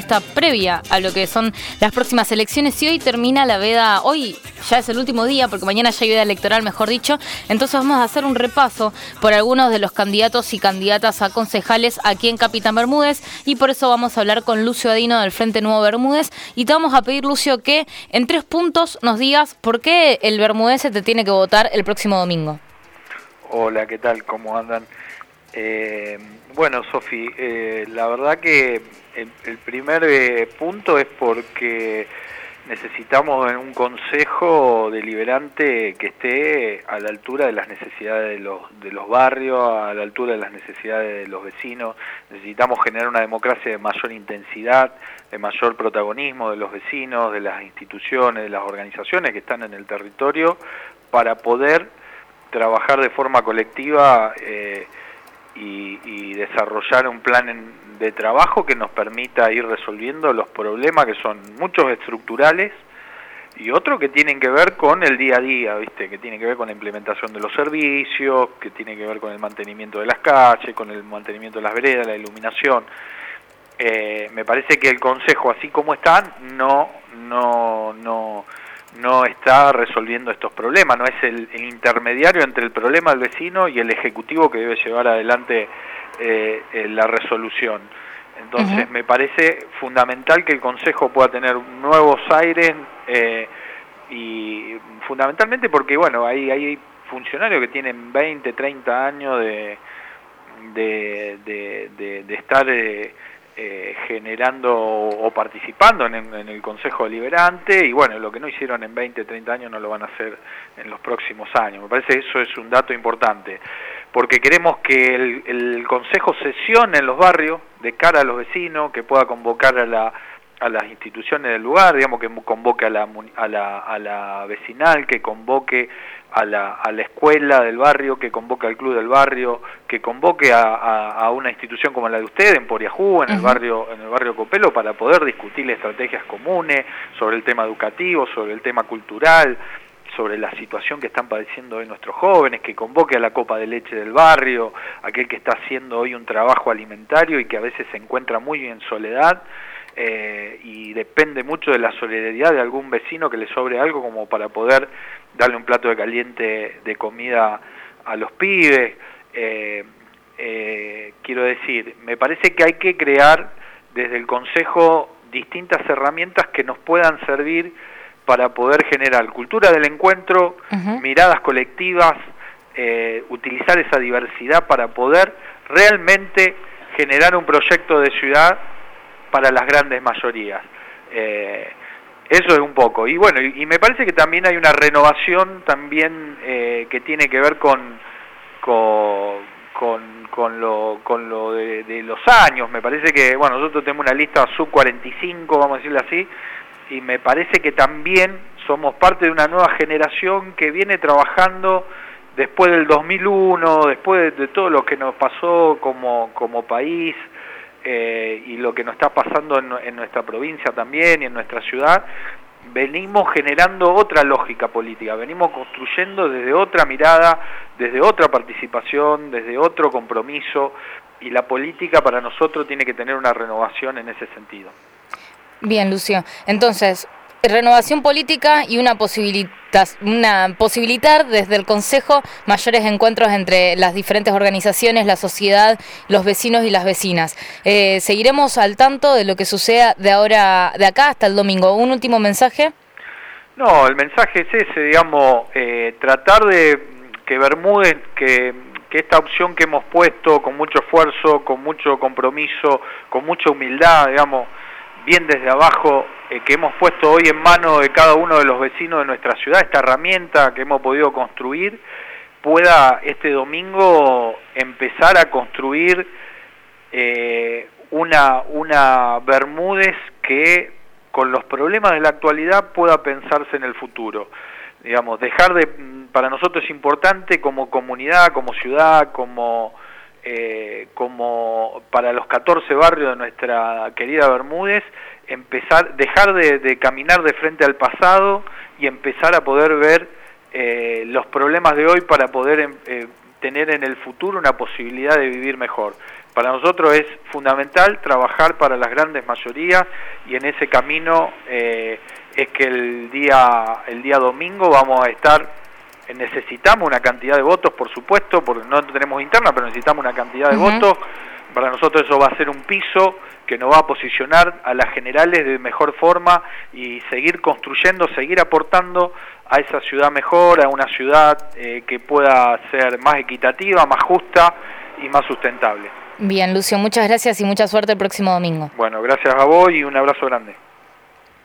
esta previa a lo que son las próximas elecciones, y hoy termina la veda, hoy ya es el último día, porque mañana ya hay veda electoral, mejor dicho. Entonces vamos a hacer un repaso por algunos de los candidatos y candidatas a concejales aquí en Capitán Bermúdez, y por eso vamos a hablar con Lucio Adino del Frente Nuevo Bermúdez, y te vamos a pedir, Lucio, que en 3 puntos nos digas por qué el bermudense te tiene que votar el próximo domingo. Hola, ¿qué tal? ¿Cómo andan? Bueno, Sofi, la verdad que el primer punto es porque necesitamos un consejo deliberante que esté a la altura de las necesidades de los barrios, a la altura de las necesidades de los vecinos. Necesitamos generar una democracia de mayor intensidad, de mayor protagonismo de los vecinos, de las instituciones, de las organizaciones que están en el territorio, para poder trabajar de forma colectiva y desarrollar un plan de trabajo que nos permita ir resolviendo los problemas, que son muchos estructurales y otros que tienen que ver con el día a día, ¿viste? Que tienen que ver con la implementación de los servicios, que tienen que ver con el mantenimiento de las calles, con el mantenimiento de las veredas, la iluminación. Me parece que el Consejo, así como está, no está resolviendo estos problemas, no es el intermediario entre el problema del vecino y el ejecutivo que debe llevar adelante la resolución. Entonces me parece fundamental que el Consejo pueda tener nuevos aires, y fundamentalmente porque bueno, hay funcionarios que tienen 20, 30 años de estar generando o participando en el Consejo Deliberante, y bueno, lo que no hicieron en 20, 30 años no lo van a hacer en los próximos años. Me parece que eso es un dato importante, porque queremos que el Consejo sesione en los barrios de cara a los vecinos, que pueda convocar a las instituciones del lugar, digamos, que convoque a la vecinal, que convoque a la escuela del barrio, que convoque al club del barrio, que convoque a una institución como la de usted en Poriajú, en el barrio Copelo, para poder discutir estrategias comunes sobre el tema educativo, sobre el tema cultural, sobre la situación que están padeciendo hoy nuestros jóvenes, que convoque a la copa de leche del barrio, aquel que está haciendo hoy un trabajo alimentario y que a veces se encuentra muy en soledad, y depende mucho de la solidaridad de algún vecino que le sobre algo como para poder darle un plato de caliente de comida a los pibes. Quiero decir, me parece que hay que crear desde el Consejo distintas herramientas que nos puedan servir para poder generar cultura del encuentro, miradas colectivas, utilizar esa diversidad para poder realmente generar un proyecto de ciudad para las grandes mayorías. Eso es un poco. Y bueno, y me parece que también hay una renovación también que tiene que ver con lo de los años. Me parece que, bueno, nosotros tenemos una lista sub 45, vamos a decirlo así, y me parece que también somos parte de una nueva generación que viene trabajando después del 2001, después de todo lo que nos pasó como país, y lo que nos está pasando en nuestra provincia también y en nuestra ciudad. Venimos generando otra lógica política, venimos construyendo desde otra mirada, desde otra participación, desde otro compromiso, y la política para nosotros tiene que tener una renovación en ese sentido. Bien, Lucio. Entonces, renovación política y una posibilitar desde el Consejo mayores encuentros entre las diferentes organizaciones, la sociedad, los vecinos y las vecinas. Seguiremos al tanto de lo que suceda de acá hasta el domingo. ¿Un último mensaje? No, el mensaje es ese, digamos, tratar de que Bermúdez, que esta opción que hemos puesto con mucho esfuerzo, con mucho compromiso, con mucha humildad, digamos, bien desde abajo, que hemos puesto hoy en manos de cada uno de los vecinos de nuestra ciudad, esta herramienta que hemos podido construir, pueda este domingo empezar a construir una Bermúdez que con los problemas de la actualidad pueda pensarse en el futuro. Digamos, para nosotros es importante como comunidad, como ciudad, como para los 14 barrios de nuestra querida Bermúdez, dejar de caminar de frente al pasado y empezar a poder ver los problemas de hoy para poder tener en el futuro una posibilidad de vivir mejor. Para nosotros es fundamental trabajar para las grandes mayorías y en ese camino es que el día domingo vamos a estar, necesitamos una cantidad de votos, por supuesto, porque no tenemos interna, pero necesitamos una cantidad de votos. Para nosotros eso va a ser un piso que nos va a posicionar a las generales de mejor forma y seguir construyendo, seguir aportando a esa ciudad mejor, a una ciudad que pueda ser más equitativa, más justa y más sustentable. Bien, Lucio, muchas gracias y mucha suerte el próximo domingo. Bueno, gracias a vos y un abrazo grande.